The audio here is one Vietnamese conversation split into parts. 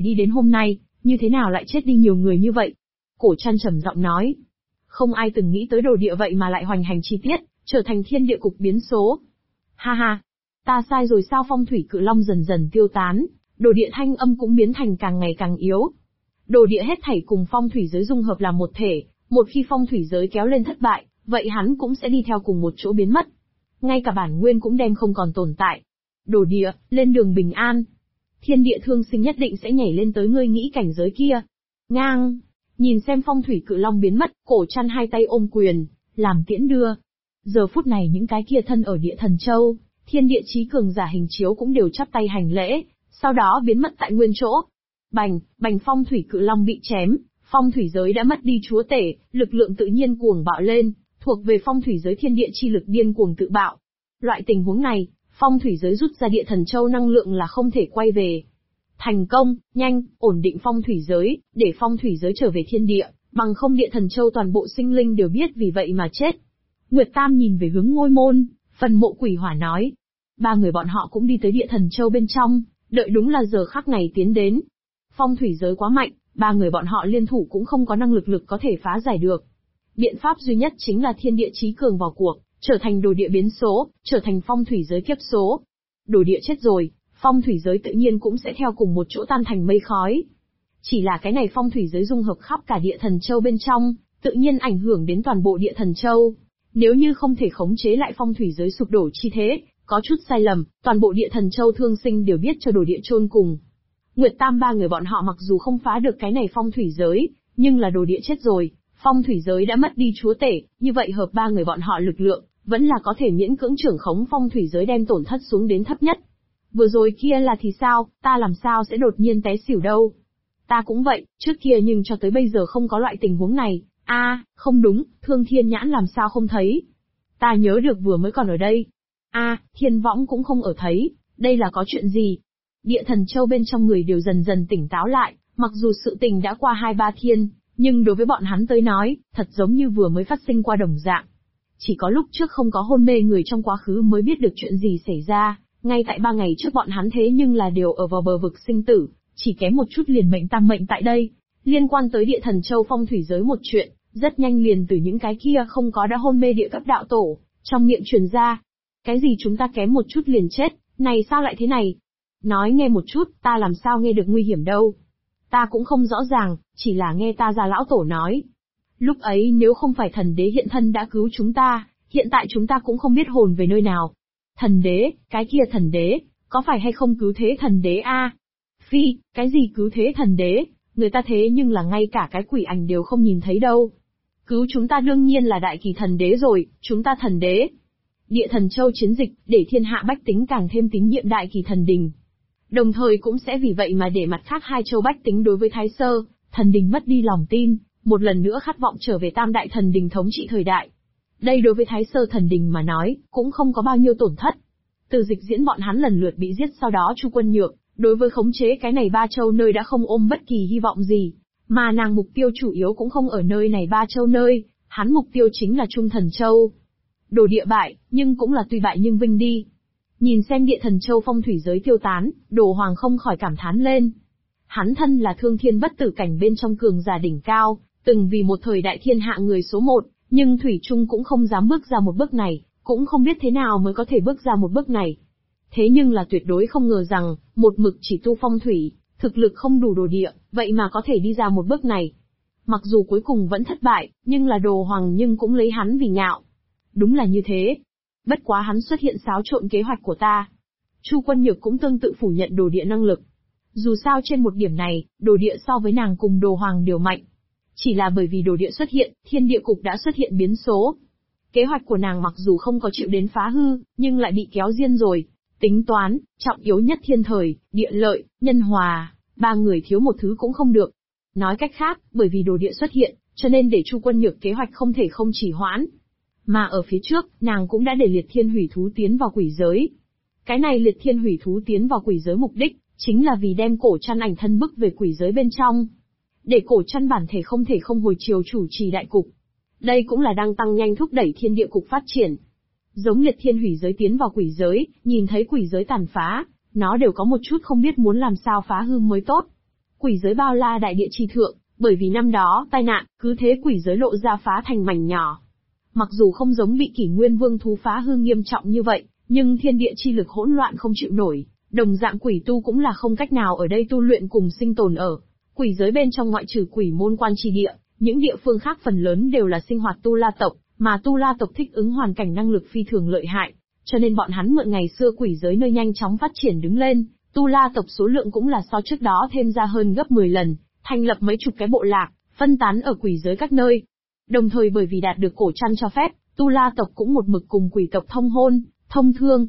đi đến hôm nay, như thế nào lại chết đi nhiều người như vậy? Cổ Trăn trầm giọng nói. Không ai từng nghĩ tới đồ địa vậy mà lại hoành hành chi tiết, trở thành thiên địa cục biến số. Ha ha, ta sai rồi sao? Phong thủy cự long dần dần tiêu tán, đồ địa thanh âm cũng biến thành càng ngày càng yếu. Đồ địa hết thảy cùng phong thủy giới dung hợp là một thể, một khi phong thủy giới kéo lên thất bại, vậy hắn cũng sẽ đi theo cùng một chỗ biến mất. Ngay cả bản nguyên cũng đem không còn tồn tại. Đồ địa, lên đường bình an. Thiên địa thương sinh nhất định sẽ nhảy lên tới ngươi nghĩ cảnh giới kia. Ngang, nhìn xem phong thủy cự long biến mất, Cổ Trăn hai tay ôm quyền, làm tiễn đưa. Giờ phút này những cái kia thân ở địa thần châu, thiên địa chí cường giả hình chiếu cũng đều chắp tay hành lễ, sau đó biến mất tại nguyên chỗ. Bành, bành, phong thủy cự long bị chém, phong thủy giới đã mất đi chúa tể, lực lượng tự nhiên cuồng bạo lên, thuộc về phong thủy giới thiên địa chi lực điên cuồng tự bạo. Loại tình huống này, phong thủy giới rút ra địa thần châu năng lượng là không thể quay về. Thành công, nhanh, ổn định phong thủy giới, để phong thủy giới trở về thiên địa, bằng không địa thần châu toàn bộ sinh linh đều biết vì vậy mà chết. Nguyệt Tam nhìn về hướng ngôi môn, phần mộ quỷ hỏa nói. Ba người bọn họ cũng đi tới địa thần châu bên trong, đợi đúng là giờ khắc này tiến đến. Phong thủy giới quá mạnh, ba người bọn họ liên thủ cũng không có năng lực có thể phá giải được. Biện pháp duy nhất chính là thiên địa chí cường vào cuộc, trở thành đồ địa biến số, trở thành phong thủy giới kiếp số. Đồ địa chết rồi, phong thủy giới tự nhiên cũng sẽ theo cùng một chỗ tan thành mây khói. Chỉ là cái này phong thủy giới dung hợp khắp cả địa thần châu bên trong, tự nhiên ảnh hưởng đến toàn bộ địa thần châu. Nếu như không thể khống chế lại phong thủy giới sụp đổ chi thế, có chút sai lầm, toàn bộ địa thần châu thương sinh đều biết cho đồ địa chôn cùng. Nguyệt Tam ba người bọn họ mặc dù không phá được cái này phong thủy giới, nhưng là đồ địa chết rồi, phong thủy giới đã mất đi chúa tể, như vậy hợp ba người bọn họ lực lượng, vẫn là có thể miễn cưỡng trưởng khống phong thủy giới đem tổn thất xuống đến thấp nhất. Vừa rồi kia là thì sao, ta làm sao sẽ đột nhiên té xỉu đâu? Ta cũng vậy, trước kia nhưng cho tới bây giờ không có loại tình huống này. Không đúng, Thương Thiên Nhãn làm sao không thấy? Ta nhớ được vừa mới còn ở đây. Thiên Võng cũng không ở thấy, đây là có chuyện gì? Địa thần châu bên trong người đều dần dần tỉnh táo lại, mặc dù sự tình đã qua 2-3 thiên, nhưng đối với bọn hắn tới nói, thật giống như vừa mới phát sinh qua đồng dạng. Chỉ có lúc trước không có hôn mê người trong quá khứ mới biết được chuyện gì xảy ra, ngay tại 3 ngày trước bọn hắn thế nhưng là đều ở vào bờ vực sinh tử, chỉ kém một chút liền mệnh tam mệnh tại đây. Liên quan tới địa thần châu phong thủy giới một chuyện, rất nhanh liền từ những cái kia không có đã hôn mê địa cấp đạo tổ, trong miệng truyền ra. Cái gì chúng ta kém một chút liền chết, này sao lại thế này? Nói nghe một chút, ta làm sao nghe được nguy hiểm đâu. Ta cũng không rõ ràng, chỉ là nghe ta già lão tổ nói. Lúc ấy nếu không phải thần đế hiện thân đã cứu chúng ta, hiện tại chúng ta cũng không biết hồn về nơi nào. Thần đế, cái kia thần đế, có phải hay không cứu thế thần đế Phi, cái gì cứu thế thần đế, người ta thế nhưng là ngay cả cái quỷ ảnh đều không nhìn thấy đâu. Cứu chúng ta đương nhiên là đại kỳ thần đế rồi, chúng ta thần đế. Địa thần châu chiến dịch, để thiên hạ bách tính càng thêm tín nhiệm đại kỳ thần đình. Đồng thời cũng sẽ vì vậy mà để mặt khác hai châu bách tính đối với Thái Sơ, thần đình mất đi lòng tin, một lần nữa khát vọng trở về tam đại thần đình thống trị thời đại. Đây đối với Thái Sơ thần đình mà nói, cũng không có bao nhiêu tổn thất. Từ Dịch Diễn bọn hắn lần lượt bị giết sau đó Chu Quân Nhược, đối với khống chế cái này 3 châu nơi đã không ôm bất kỳ hy vọng gì, mà nàng mục tiêu chủ yếu cũng không ở nơi này 3 châu nơi, hắn mục tiêu chính là Trung Thần Châu. Đồ địa bại, nhưng cũng là tuy bại nhưng vinh đi. Nhìn xem địa thần châu phong thủy giới tiêu tán, Đồ Hoàng không khỏi cảm thán lên. Hắn thân là thương thiên bất tử cảnh bên trong cường giả đỉnh cao, từng vì một thời đại thiên hạ người số 1, nhưng Thủy Trung cũng không dám bước ra một bước này, cũng không biết thế nào mới có thể bước ra một bước này. Thế nhưng là tuyệt đối không ngờ rằng, một mực chỉ tu phong thủy, thực lực không đủ đồ địa, vậy mà có thể đi ra một bước này. Mặc dù cuối cùng vẫn thất bại, nhưng là Đồ Hoàng nhưng cũng lấy hắn vì ngạo. Đúng là như thế. Bất quá hắn xuất hiện xáo trộn kế hoạch của ta. Chu Quân Nhược cũng tương tự phủ nhận đồ địa năng lực. Dù sao trên một điểm này, đồ địa so với nàng cùng Đồ Hoàng đều mạnh. Chỉ là bởi vì đồ địa xuất hiện, thiên địa cục đã xuất hiện biến số. Kế hoạch của nàng mặc dù không có chịu đến phá hư, nhưng lại bị kéo diên rồi. Tính toán, trọng yếu nhất thiên thời, địa lợi, nhân hòa, 3 người thiếu một thứ cũng không được. Nói cách khác, bởi vì đồ địa xuất hiện, cho nên để Chu Quân Nhược kế hoạch không thể không trì hoãn. Mà ở phía trước, nàng cũng đã để liệt thiên hủy thú tiến vào quỷ giới. Cái này liệt thiên hủy thú tiến vào quỷ giới mục đích, chính là vì đem Cổ Trăn ảnh thân bức về quỷ giới bên trong. Để Cổ Trăn bản thể không thể không hồi chiều chủ trì đại cục. Đây cũng là đang tăng nhanh thúc đẩy thiên địa cục phát triển. Giống liệt thiên hủy giới tiến vào quỷ giới, nhìn thấy quỷ giới tàn phá, nó đều có một chút không biết muốn làm sao phá hư mới tốt. Quỷ giới bao la đại địa chi thượng, bởi vì năm đó tai nạn, cứ thế quỷ giới lộ ra phá thành mảnh nhỏ. Mặc dù không giống bị Kỷ Nguyên Vương thú phá hư nghiêm trọng như vậy, nhưng thiên địa chi lực hỗn loạn không chịu nổi, đồng dạng quỷ tu cũng là không cách nào ở đây tu luyện cùng sinh tồn ở. Quỷ giới bên trong ngoại trừ quỷ môn quan chi địa, những địa phương khác phần lớn đều là sinh hoạt tu la tộc, mà tu la tộc thích ứng hoàn cảnh năng lực phi thường lợi hại, cho nên bọn hắn mượn ngày xưa quỷ giới nơi nhanh chóng phát triển đứng lên, tu la tộc số lượng cũng là so trước đó thêm ra hơn gấp 10 lần, thành lập mấy chục cái bộ lạc, phân tán ở quỷ giới các nơi. Đồng thời bởi vì đạt được cổ trăn cho phép, tu la tộc cũng một mực cùng quỷ tộc thông hôn, thông thương.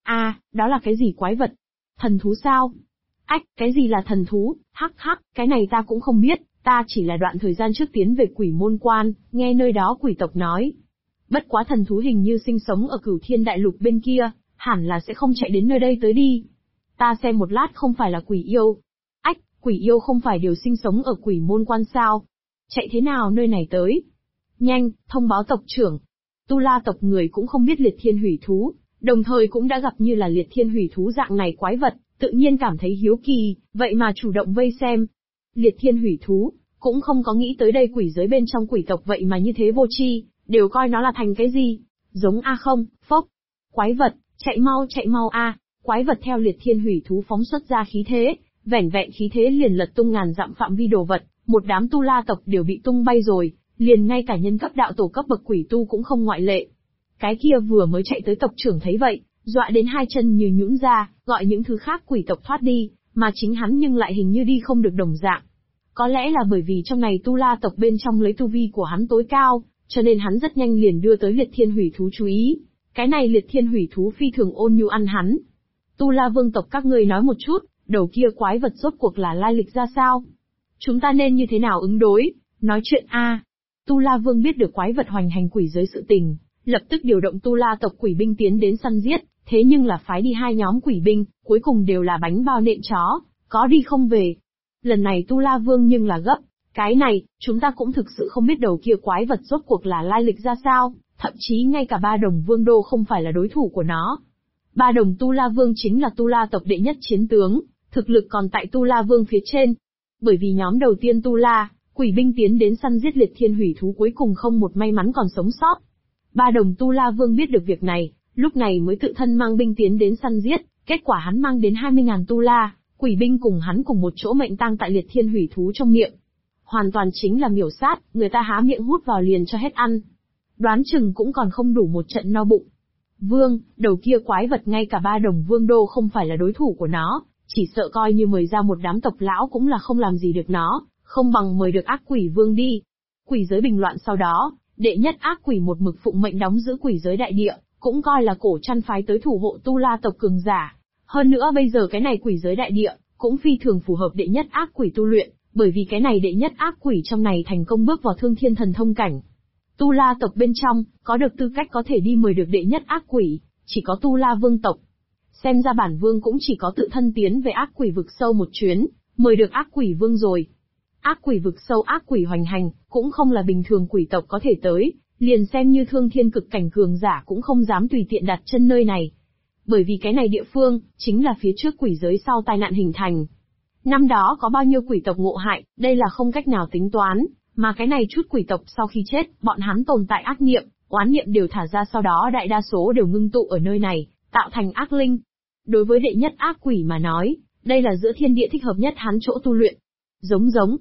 Đó là cái gì quái vật? Thần thú sao? Ách, cái gì là thần thú? Hắc hắc, cái này ta cũng không biết, ta chỉ là đoạn thời gian trước tiến về quỷ môn quan, nghe nơi đó quỷ tộc nói. Bất quá thần thú hình như sinh sống ở Cửu Thiên Đại Lục bên kia, hẳn là sẽ không chạy đến nơi đây tới đi. Ta xem một lát không phải là quỷ yêu. Ách, quỷ yêu không phải đều sinh sống ở quỷ môn quan sao? Chạy thế nào nơi này tới? Nhanh, thông báo tộc trưởng. Tu la tộc người cũng không biết liệt thiên hủy thú, đồng thời cũng đã gặp như là liệt thiên hủy thú dạng này quái vật, tự nhiên cảm thấy hiếu kỳ, vậy mà chủ động vây xem. Liệt thiên hủy thú, cũng không có nghĩ tới đây quỷ giới bên trong quỷ tộc vậy mà như thế vô tri, đều coi nó là thành cái gì? Giống không, phốc. Quái vật, chạy mau a! Quái vật theo liệt thiên hủy thú phóng xuất ra khí thế, vẻn vẹn khí thế liền lật tung ngàn dặm phạm vi đồ vật, một đám tu la tộc đều bị tung bay rồi, liền ngay cả nhân cấp đạo tổ cấp bậc quỷ tu cũng không ngoại lệ. Cái kia vừa mới chạy tới tộc trưởng thấy vậy, dọa đến hai chân như nhũn ra, gọi những thứ khác quỷ tộc thoát đi, mà chính hắn nhưng lại hình như đi không được đồng dạng. Có lẽ là bởi vì trong này tu la tộc bên trong lấy tu vi của hắn tối cao, cho nên hắn rất nhanh liền đưa tới liệt thiên hủy thú chú ý. Cái này liệt thiên hủy thú phi thường ôn nhu ăn hắn. Tu la vương tộc các ngươi nói một chút, đầu kia quái vật rốt cuộc là lai lịch ra sao? Chúng ta nên như thế nào ứng đối? Nói chuyện Tu la vương biết được quái vật hoành hành quỷ giới sự tình, lập tức điều động tu la tộc quỷ binh tiến đến săn giết, thế nhưng là phái đi hai nhóm quỷ binh, cuối cùng đều là bánh bao nện chó, có đi không về. Lần này tu la vương nhưng là gấp, cái này, chúng ta cũng thực sự không biết đầu kia quái vật rốt cuộc là lai lịch ra sao, thậm chí ngay cả ba đồng vương đô không phải là đối thủ của nó. Ba đồng tu la vương chính là tu la tộc đệ nhất chiến tướng, thực lực còn tại tu la vương phía trên. Bởi vì nhóm đầu tiên tu la, quỷ binh tiến đến săn giết liệt thiên hủy thú cuối cùng không một may mắn còn sống sót. Ba đồng tu la vương biết được việc này, lúc này mới tự thân mang binh tiến đến săn giết, kết quả hắn mang đến 20.000 tu la, quỷ binh cùng hắn cùng một chỗ mệnh tang tại liệt thiên hủy thú trong miệng. Hoàn toàn chính là miểu sát, người ta há miệng hút vào liền cho hết ăn. Đoán chừng cũng còn không đủ một trận no bụng. Vương, đầu kia quái vật ngay cả ba đồng vương đô không phải là đối thủ của nó, chỉ sợ coi như mời ra một đám tộc lão cũng là không làm gì được nó, không bằng mời được ác quỷ vương đi. Quỷ giới bình loạn sau đó, đệ nhất ác quỷ một mực phụng mệnh đóng giữ quỷ giới đại địa, cũng coi là cổ chăn phái tới thủ hộ tu la tộc cường giả. Hơn nữa bây giờ cái này quỷ giới đại địa, cũng phi thường phù hợp đệ nhất ác quỷ tu luyện, bởi vì cái này đệ nhất ác quỷ trong này thành công bước vào thương thiên thần thông cảnh. Tu la tộc bên trong, có được tư cách có thể đi mời được đệ nhất ác quỷ, chỉ có tu la vương tộc. Xem ra bản vương cũng chỉ có tự thân tiến về ác quỷ vực sâu một chuyến, mời được ác quỷ vương rồi. Ác quỷ vực sâu ác quỷ hoành hành, cũng không là bình thường quỷ tộc có thể tới, liền xem như thương thiên cực cảnh cường giả cũng không dám tùy tiện đặt chân nơi này. Bởi vì cái này địa phương, chính là phía trước quỷ giới sau tai nạn hình thành. Năm đó có bao nhiêu quỷ tộc ngộ hại, đây là không cách nào tính toán, mà cái này chút quỷ tộc sau khi chết, bọn hắn tồn tại ác niệm, oán niệm đều thả ra sau đó đại đa số đều ngưng tụ ở nơi này, tạo thành ác linh. Đối với đệ nhất ác quỷ mà nói, đây là giữa thiên địa thích hợp nhất hắn chỗ tu luyện. Giống,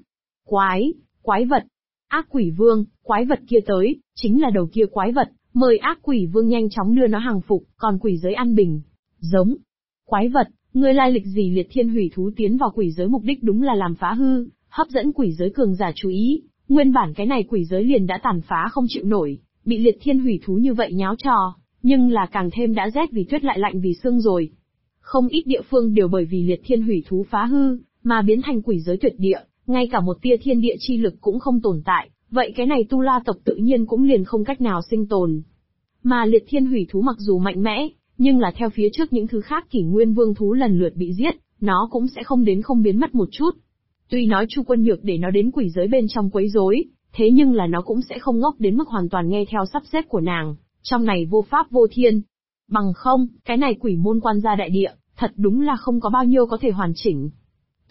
quái vật, ác quỷ vương, quái vật kia tới, chính là đầu kia quái vật, mời ác quỷ vương nhanh chóng đưa nó hàng phục, còn quỷ giới an bình. Giống, quái vật, ngươi lai lịch gì? Liệt thiên hủy thú tiến vào quỷ giới mục đích đúng là làm phá hư, hấp dẫn quỷ giới cường giả chú ý, nguyên bản cái này quỷ giới liền đã tàn phá không chịu nổi, bị liệt thiên hủy thú như vậy nháo trò, nhưng là càng thêm đã rét vì tuyết lại lạnh vì xương rồi. Không ít địa phương đều bởi vì liệt thiên hủy thú phá hư, mà biến thành quỷ giới tuyệt địa, ngay cả một tia thiên địa chi lực cũng không tồn tại, vậy cái này tu la tộc tự nhiên cũng liền không cách nào sinh tồn. Mà liệt thiên hủy thú mặc dù mạnh mẽ, nhưng là theo phía trước những thứ khác kỷ nguyên vương thú lần lượt bị giết, nó cũng sẽ không đến không biến mất một chút. Tuy nói Chu Quân Nhược để nó đến quỷ giới bên trong quấy rối, thế nhưng là nó cũng sẽ không ngốc đến mức hoàn toàn nghe theo sắp xếp của nàng, trong này vô pháp vô thiên. Bằng không, cái này quỷ môn quan gia đại địa, thật đúng là không có bao nhiêu có thể hoàn chỉnh.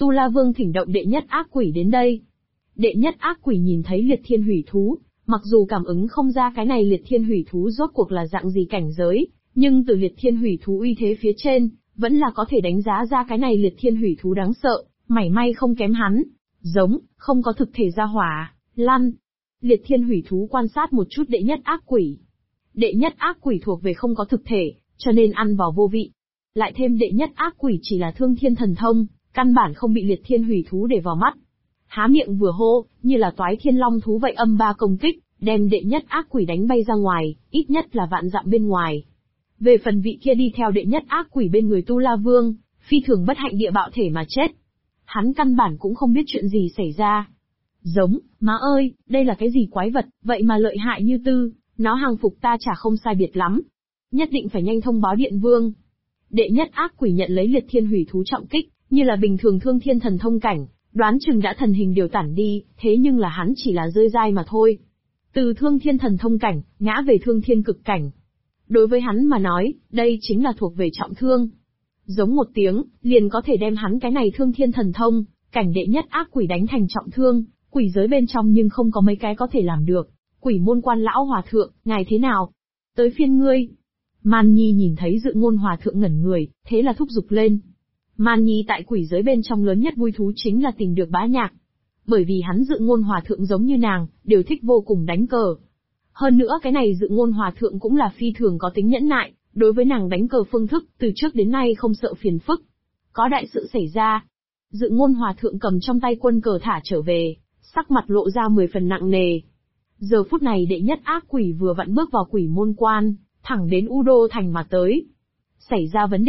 Tu La Vương thỉnh động đệ nhất ác quỷ đến đây. Đệ nhất ác quỷ nhìn thấy liệt thiên hủy thú, mặc dù cảm ứng không ra cái này liệt thiên hủy thú rốt cuộc là dạng gì cảnh giới, nhưng từ liệt thiên hủy thú uy thế phía trên, vẫn là có thể đánh giá ra cái này liệt thiên hủy thú đáng sợ, mảy may không kém hắn. Giống, không có thực thể ra hỏa, lăn. Liệt thiên hủy thú quan sát một chút đệ nhất ác quỷ. Đệ nhất ác quỷ thuộc về không có thực thể, cho nên ăn vào vô vị. Lại thêm đệ nhất ác quỷ chỉ là thương thiên thần thông, căn bản không bị liệt thiên hủy thú để vào mắt. Há miệng vừa hô, như là toái thiên long thú vậy âm ba công kích, đem đệ nhất ác quỷ đánh bay ra ngoài, ít nhất là vạn dặm bên ngoài. Về phần vị kia đi theo đệ nhất ác quỷ bên người Tu La Vương, phi thường bất hạnh địa bạo thể mà chết. Hắn căn bản cũng không biết chuyện gì xảy ra. Giống, má ơi, đây là cái gì quái vật, vậy mà lợi hại như tư, nó hàng phục ta chả không sai biệt lắm. Nhất định phải nhanh thông báo Điện Vương. Đệ nhất ác quỷ nhận lấy liệt thiên hủy thú trọng kích, như là bình thường thương thiên thần thông cảnh, đoán chừng đã thần hình điều tản đi, thế nhưng là hắn chỉ là rơi dai mà thôi. Từ thương thiên thần thông cảnh, ngã về thương thiên cực cảnh. Đối với hắn mà nói, đây chính là thuộc về trọng thương. Giống một tiếng, liền có thể đem hắn cái này thương thiên thần thông, cảnh đệ nhất ác quỷ đánh thành trọng thương, quỷ giới bên trong nhưng không có mấy cái có thể làm được. Quỷ môn quan lão hòa thượng, ngài thế nào? Tới phiên ngươi. Man Nhi nhìn thấy Dự Ngôn hòa thượng ngẩn người, thế là thúc giục lên. Man Nhi tại quỷ giới bên trong lớn nhất vui thú chính là tìm được Bá Nhạc. Bởi vì hắn Dự Ngôn hòa thượng giống như nàng, đều thích vô cùng đánh cờ. Hơn nữa cái này Dự Ngôn hòa thượng cũng là phi thường có tính nhẫn nại, đối với nàng đánh cờ phương thức, từ trước đến nay không sợ phiền phức. Có đại sự xảy ra. Dự Ngôn hòa thượng cầm trong tay quân cờ thả trở về, sắc mặt lộ ra 10 phần nặng nề. Giờ phút này đệ nhất ác quỷ vừa vặn bước vào quỷ môn quan, thẳng đến U Đô Thành mà tới. Xảy ra vấn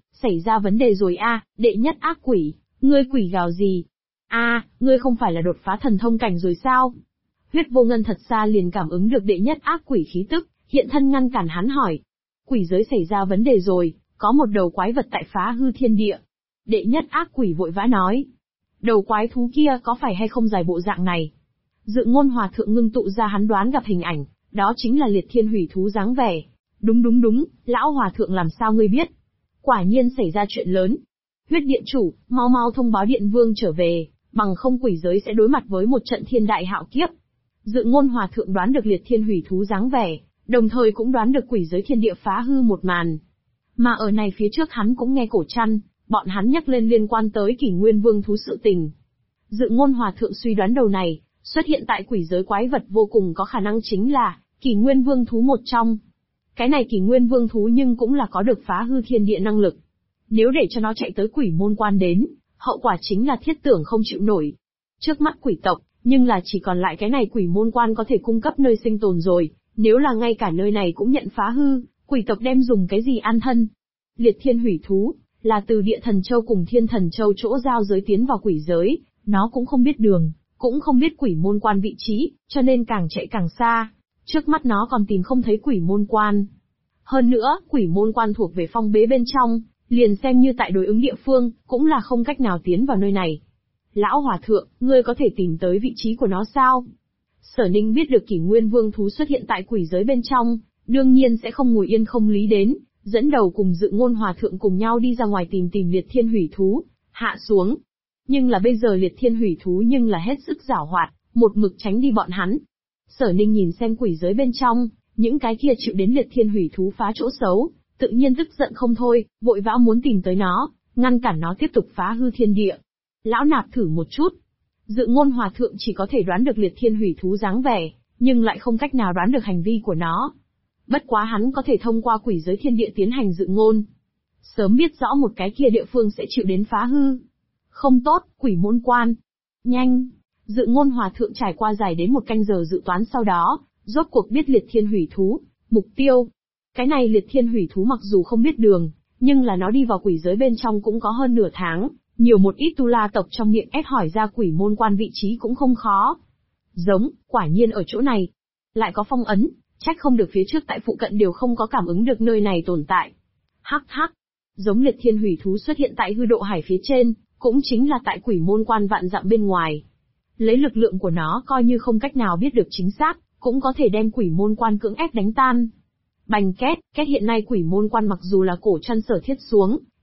đề rồi a, đệ nhất ác quỷ, ngươi quỷ gào gì? A, ngươi không phải là đột phá thần thông cảnh rồi sao? Huyết Vô Ngân thật xa liền cảm ứng được đệ nhất ác quỷ khí tức, hiện thân ngăn cản hắn hỏi. Quỷ giới xảy ra vấn đề rồi, có một đầu quái vật tại phá hư thiên địa. Đệ nhất ác quỷ vội vã nói. Đầu quái thú kia có phải hay không dài bộ dạng này? Dự Ngôn hòa thượng ngưng tụ ra hắn đoán gặp hình ảnh, đó chính là liệt thiên hủy thú dáng vẻ. Đúng, lão hòa thượng làm sao ngươi biết? Quả nhiên xảy ra chuyện lớn. Huyết điện chủ, mau thông báo Điện Vương trở về, bằng không quỷ giới sẽ đối mặt với một trận thiên đại hạo kiếp. Dự Ngôn hòa thượng đoán được liệt thiên hủy thú dáng vẻ, đồng thời cũng đoán được quỷ giới thiên địa phá hư một màn. Mà ở này phía trước hắn cũng nghe Cổ Trăn, bọn hắn nhắc lên liên quan tới Kỷ Nguyên Vương thú sự tình. Dự Ngôn hòa thượng suy đoán đầu này, xuất hiện tại quỷ giới quái vật vô cùng có khả năng chính là Kỷ Nguyên Vương thú một trong. Cái này Kỷ Nguyên Vương thú nhưng cũng là có được phá hư thiên địa năng lực. Nếu để cho nó chạy tới quỷ môn quan đến, hậu quả chính là thiết tưởng không chịu nổi. Trước mắt quỷ tộc, nhưng là chỉ còn lại cái này quỷ môn quan có thể cung cấp nơi sinh tồn rồi, nếu là ngay cả nơi này cũng nhận phá hư, quỷ tộc đem dùng cái gì an thân? Liệt thiên hủy thú, là từ địa thần châu cùng thiên thần châu chỗ giao giới tiến vào quỷ giới, nó cũng không biết đường, cũng không biết quỷ môn quan vị trí, cho nên càng chạy càng xa. Trước mắt nó còn tìm không thấy quỷ môn quan. Hơn nữa, quỷ môn quan thuộc về phong bế bên trong, liền xem như tại đối ứng địa phương, cũng là không cách nào tiến vào nơi này. Lão hòa thượng, ngươi có thể tìm tới vị trí của nó sao? Sở Ninh biết được Kỷ Nguyên Vương thú xuất hiện tại quỷ giới bên trong, đương nhiên sẽ không ngồi yên không lý đến, dẫn đầu cùng Dự Ngôn hòa thượng cùng nhau đi ra ngoài tìm liệt thiên hủy thú, hạ xuống. Nhưng là bây giờ liệt thiên hủy thú nhưng là hết sức giảo hoạt, một mực tránh đi bọn hắn. Sở Ninh nhìn xem quỷ giới bên trong, những cái kia chịu đến liệt thiên hủy thú phá chỗ xấu, tự nhiên tức giận không thôi, vội vã muốn tìm tới nó, ngăn cản nó tiếp tục phá hư thiên địa. Lão nạp thử một chút. Dự Ngôn hòa thượng chỉ có thể đoán được liệt thiên hủy thú dáng vẻ, nhưng lại không cách nào đoán được hành vi của nó. Bất quá hắn có thể thông qua quỷ giới thiên địa tiến hành dự ngôn. Sớm biết rõ một cái kia địa phương sẽ chịu đến phá hư. Không tốt, quỷ môn quan. Nhanh. Dự Ngôn hòa thượng trải qua dài đến 1 canh giờ dự toán sau đó, rốt cuộc biết liệt thiên hủy thú, mục tiêu. Cái này liệt thiên hủy thú mặc dù không biết đường, nhưng là nó đi vào quỷ giới bên trong cũng có hơn nửa tháng, nhiều một ít tu la tộc trong miệng ép hỏi ra quỷ môn quan vị trí cũng không khó. Giống, quả nhiên ở chỗ này. Lại có phong ấn, trách không được phía trước tại phụ cận đều không có cảm ứng được nơi này tồn tại. Hắc hắc. Giống liệt thiên hủy thú xuất hiện tại hư độ hải phía trên, cũng chính là tại quỷ môn quan vạn dặm bên ngoài. Lấy lực lượng của nó coi như không cách nào biết được chính xác, cũng có thể đem quỷ môn quan cưỡng ép đánh tan. Bành két, hiện nay quỷ môn quan mặc dù là Cổ Trăn sở thiết xuống,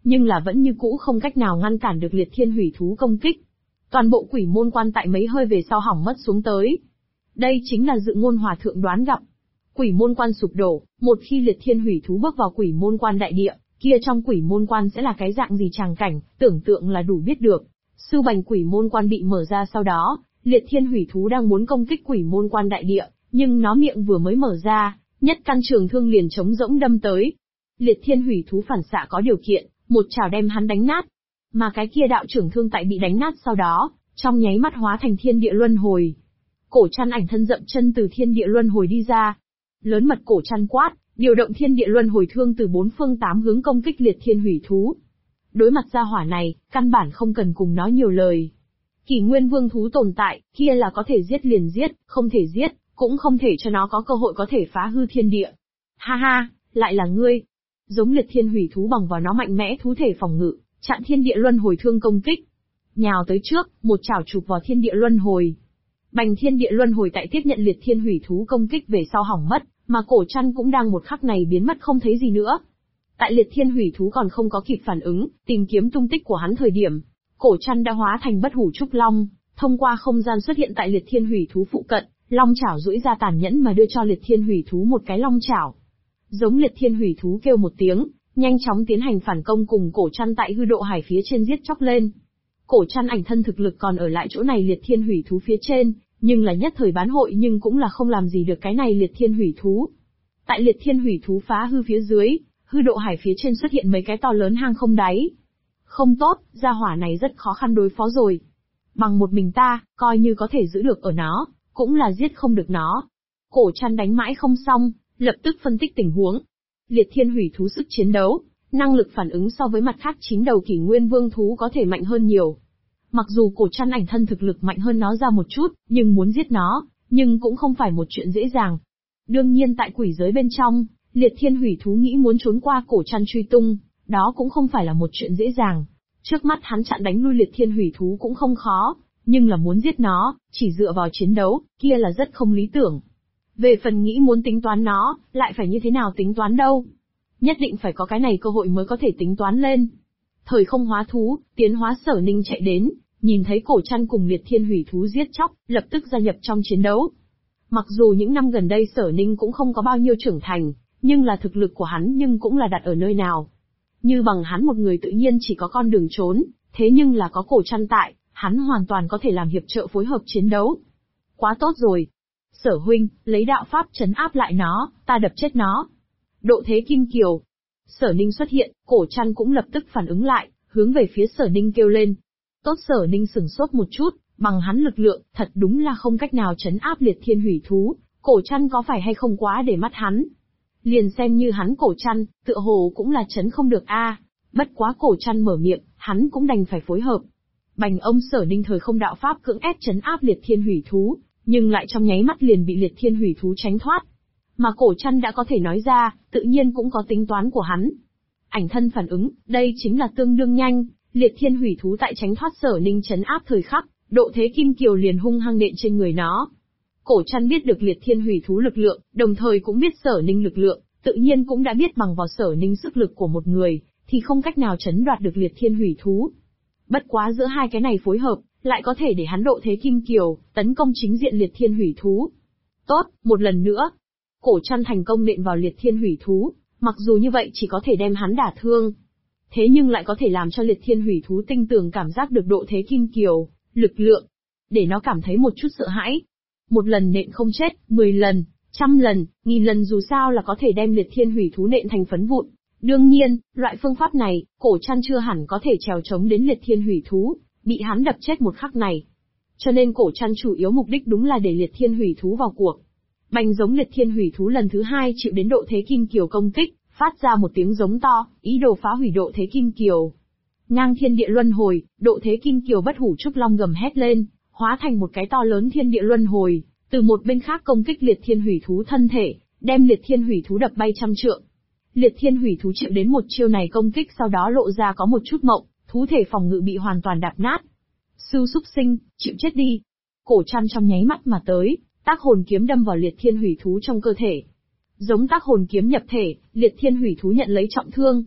nhưng là vẫn như cũ không cách nào ngăn cản được liệt thiên hủy thú công kích. Toàn bộ quỷ môn quan tại mấy hơi về sau hỏng mất xuống tới. Đây chính là Dự Ngôn Hòa Thượng đoán gặp. Quỷ môn quan sụp đổ, một khi liệt thiên hủy thú bước vào quỷ môn quan đại địa, kia trong quỷ môn quan sẽ là cái dạng gì tràng cảnh, tưởng tượng là đủ biết được. Sư bành quỷ môn quan bị mở ra sau đó, liệt thiên hủy thú đang muốn công kích quỷ môn quan đại địa, nhưng nó miệng vừa mới mở ra, nhất căn trường thương liền trống rỗng đâm tới. Liệt thiên hủy thú phản xạ có điều kiện, một chảo đem hắn đánh nát. Mà cái kia đạo trưởng thương tại bị đánh nát sau đó, trong nháy mắt hóa thành thiên địa luân hồi. Cổ Trăn ảnh thân dậm chân từ thiên địa luân hồi đi ra. Lớn mật Cổ Trăn quát, điều động thiên địa luân hồi thương từ 4 phương 8 hướng công kích liệt thiên hủy thú. Đối mặt gia hỏa này, căn bản không cần cùng nói nhiều lời. Kỷ Nguyên Vương thú tồn tại, kia là có thể giết liền giết, không thể giết, cũng không thể cho nó có cơ hội có thể phá hư thiên địa. Ha ha, lại là ngươi. Giống liệt thiên hủy thú bằng vào nó mạnh mẽ thú thể phòng ngự, chặn thiên địa luân hồi thương công kích. Nhào tới trước, một chảo chụp vào thiên địa luân hồi. Bành thiên địa luân hồi tại tiếp nhận liệt thiên hủy thú công kích về sau hỏng mất, mà Cổ Trăn cũng đang một khắc này biến mất không thấy gì nữa. Tại liệt thiên hủy thú còn không có kịp phản ứng, tìm kiếm tung tích của hắn thời điểm, Cổ Trăn đã hóa thành bất hủ trúc long, thông qua không gian xuất hiện tại liệt thiên hủy thú phụ cận, long chảo duỗi ra tàn nhẫn mà đưa cho liệt thiên hủy thú một cái long chảo. Giống liệt thiên hủy thú kêu một tiếng, nhanh chóng tiến hành phản công cùng Cổ Trăn tại hư độ hải phía trên giết chóc lên. Cổ Trăn ảnh thân thực lực còn ở lại chỗ này liệt thiên hủy thú phía trên, nhưng là nhất thời bán hội nhưng cũng là không làm gì được cái này liệt thiên hủy thú. Tại liệt thiên hủy thú phá hư phía dưới, hư độ hải phía trên xuất hiện mấy cái to lớn hang không đáy. Không tốt, gia hỏa này rất khó khăn đối phó rồi. Bằng một mình ta, coi như có thể giữ được ở nó, cũng là giết không được nó. Cổ Trăn đánh mãi không xong, lập tức phân tích tình huống. Liệt thiên hủy thú sức chiến đấu, năng lực phản ứng so với mặt khác 9 đầu Kỷ Nguyên Vương thú có thể mạnh hơn nhiều. Mặc dù Cổ Trăn ảnh thân thực lực mạnh hơn nó ra một chút, nhưng muốn giết nó, nhưng cũng không phải một chuyện dễ dàng. Đương nhiên tại quỷ giới bên trong, liệt thiên hủy thú nghĩ muốn trốn qua Cổ Trăn truy tung, đó cũng không phải là một chuyện dễ dàng. Trước mắt hắn chặn đánh lui liệt thiên hủy thú cũng không khó, nhưng là muốn giết nó, chỉ dựa vào chiến đấu, kia là rất không lý tưởng. Về phần nghĩ muốn tính toán nó, lại phải như thế nào tính toán đâu. Nhất định phải có cái này cơ hội mới có thể tính toán lên. Thời không hóa thú, tiến hóa Sở Ninh chạy đến, nhìn thấy Cổ Trăn cùng liệt thiên hủy thú giết chóc, lập tức gia nhập trong chiến đấu. Mặc dù những năm gần đây Sở Ninh cũng không có bao nhiêu trưởng thành, nhưng là thực lực của hắn nhưng cũng là đặt ở nơi nào. Như bằng hắn một người tự nhiên chỉ có con đường trốn, thế nhưng là có Cổ Trăn tại, hắn hoàn toàn có thể làm hiệp trợ phối hợp chiến đấu. Quá tốt rồi. Sở huynh, lấy đạo pháp trấn áp lại nó, ta đập chết nó. Độ thế kim kiều. Sở Ninh xuất hiện, Cổ Trăn cũng lập tức phản ứng lại, hướng về phía Sở Ninh kêu lên. Tốt, Sở Ninh sửng sốt một chút, bằng hắn lực lượng, thật đúng là không cách nào trấn áp liệt thiên hủy thú, Cổ Trăn có phải hay không quá để mắt hắn. Liền xem như hắn Cổ Trăn, tựa hồ cũng là trấn không được a. Bất quá Cổ Trăn mở miệng, hắn cũng đành phải phối hợp. Bành ông Sở Ninh thời không đạo pháp cưỡng ép trấn áp liệt thiên hủy thú, nhưng lại trong nháy mắt liền bị liệt thiên hủy thú tránh thoát. Mà Cổ Trăn đã có thể nói ra, tự nhiên cũng có tính toán của hắn. Ảnh thân phản ứng, đây chính là tương đương nhanh, liệt thiên hủy thú tại tránh thoát Sở Ninh trấn áp thời khắc, độ thế kim kiều liền hung hăng nện trên người nó. Cổ Trăn biết được liệt thiên hủy thú lực lượng, đồng thời cũng biết Sở Ninh lực lượng, tự nhiên cũng đã biết bằng vào Sở Ninh sức lực của một người, thì không cách nào trấn đoạt được liệt thiên hủy thú. Bất quá giữa hai cái này phối hợp, lại có thể để hắn độ thế kim kiều, tấn công chính diện liệt thiên hủy thú. Tốt, một lần nữa. Cổ Trăn thành công nện vào liệt thiên hủy thú, mặc dù như vậy chỉ có thể đem hắn đả thương. Thế nhưng lại có thể làm cho liệt thiên hủy thú tinh tường cảm giác được độ thế kim kiều, lực lượng, để nó cảm thấy một chút sợ hãi. Một lần nện không chết, 10 lần, 100 lần, 1000 lần dù sao là có thể đem liệt thiên hủy thú nện thành phấn vụn. Đương nhiên, loại phương pháp này, Cổ Trăn chưa hẳn có thể trèo chống đến liệt thiên hủy thú, bị hắn đập chết một khắc này. Cho nên Cổ Trăn chủ yếu mục đích đúng là để liệt thiên hủy thú vào cuộc. Bành giống liệt thiên hủy thú lần thứ 2 chịu đến độ thế kim kiều công kích, phát ra một tiếng giống to, ý đồ phá hủy độ thế kim kiều. Ngang thiên địa luân hồi, độ thế kim kiều bất hủ trúc long gầm hét lên, hóa thành một cái to lớn thiên địa luân hồi, từ một bên khác công kích liệt thiên hủy thú thân thể, đem liệt thiên hủy thú đập bay trăm trượng. Liệt thiên hủy thú chịu đến một chiêu này công kích sau đó lộ ra có một chút mộng, thú thể phòng ngự bị hoàn toàn đạp nát. Sư súc sinh, chịu chết đi. Cổ Trăn trong nháy mắt mà tới, tác hồn kiếm đâm vào liệt thiên hủy thú trong cơ thể. Giống tác hồn kiếm nhập thể, liệt thiên hủy thú nhận lấy trọng thương.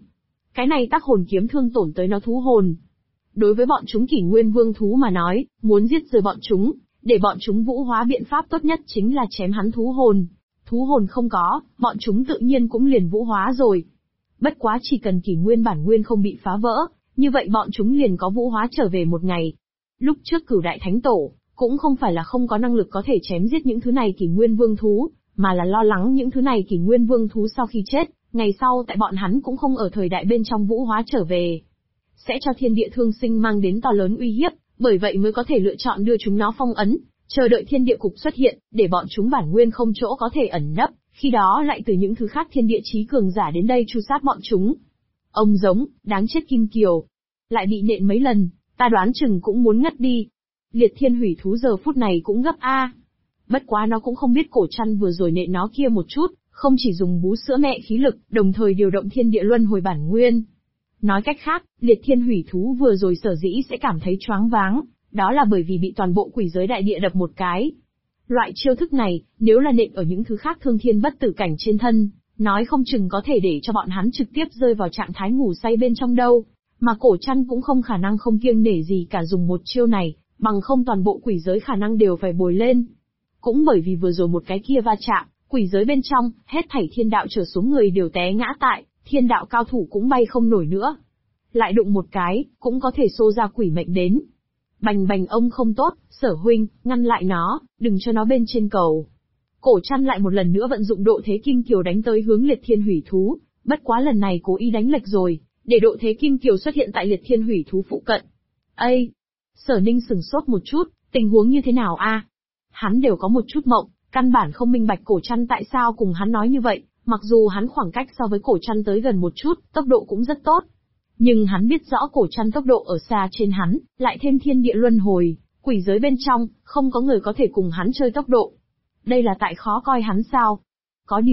Cái này tác hồn kiếm thương tổn tới nó thú hồn. Đối với bọn chúng kỷ nguyên vương thú mà nói, muốn giết rơi bọn chúng, để bọn chúng vũ hóa biện pháp tốt nhất chính là chém hắn thú hồn. Thú hồn không có, bọn chúng tự nhiên cũng liền vũ hóa rồi. Bất quá chỉ cần kỷ nguyên bản nguyên không bị phá vỡ, như vậy bọn chúng liền có vũ hóa trở về một ngày. Lúc trước Cửu Đại Thánh Tổ, cũng không phải là không có năng lực có thể chém giết những thứ này kỷ nguyên vương thú, mà là lo lắng những thứ này kỷ nguyên vương thú sau khi chết, ngày sau tại bọn hắn cũng không ở thời đại bên trong vũ hóa trở về, sẽ cho thiên địa thương sinh mang đến to lớn uy hiếp, bởi vậy mới có thể lựa chọn đưa chúng nó phong ấn, chờ đợi thiên địa cục xuất hiện, để bọn chúng bản nguyên không chỗ có thể ẩn nấp, khi đó lại từ những thứ khác thiên địa chí cường giả đến đây tru sát bọn chúng. Ông giống, đáng chết Kim Kiều. Lại bị nện mấy lần, ta đoán chừng cũng muốn ngất đi. Liệt thiên hủy thú giờ phút này cũng gấp a. Bất quá nó cũng không biết Cổ Trăn vừa rồi nện nó kia một chút, không chỉ dùng bú sữa mẹ khí lực, đồng thời điều động thiên địa luân hồi bản nguyên. Nói cách khác, liệt thiên hủy thú vừa rồi sở dĩ sẽ cảm thấy choáng váng, đó là bởi vì bị toàn bộ quỷ giới đại địa đập một cái. Loại chiêu thức này, nếu là nện ở những thứ khác thương thiên bất tử cảnh trên thân, nói không chừng có thể để cho bọn hắn trực tiếp rơi vào trạng thái ngủ say bên trong đâu. Mà Cổ Trăn cũng không khả năng không kiêng nể gì cả dùng một chiêu này, bằng không toàn bộ quỷ giới khả năng đều phải bồi lên. Cũng bởi vì vừa rồi một cái kia va chạm, quỷ giới bên trong, hết thảy thiên đạo trở xuống người đều té ngã tại, thiên đạo cao thủ cũng bay không nổi nữa. Lại đụng một cái, cũng có thể xô ra quỷ mệnh đến. Bành bành ông không tốt, Sở huynh, ngăn lại nó, đừng cho nó bên trên cầu. Cổ Trăn lại một lần nữa vận dụng độ thế Kim Kiều đánh tới hướng liệt thiên hủy thú, bất quá lần này cố ý đánh lệch rồi, để độ thế Kim Kiều xuất hiện tại liệt thiên hủy thú phụ cận. Ây! Sở Ninh sừng sốt một chút, tình huống như thế nào a? Hắn đều có một chút mộng, căn bản không minh bạch Cổ Trăn tại sao cùng hắn nói như vậy, mặc dù hắn khoảng cách so với Cổ Trăn tới gần một chút, tốc độ cũng rất tốt. Nhưng hắn biết rõ Cổ Trăn tốc độ ở xa trên hắn, lại thêm thiên địa luân hồi, quỷ giới bên trong, không có người có thể cùng hắn chơi tốc độ. Đây là tại khó coi hắn sao? Có điều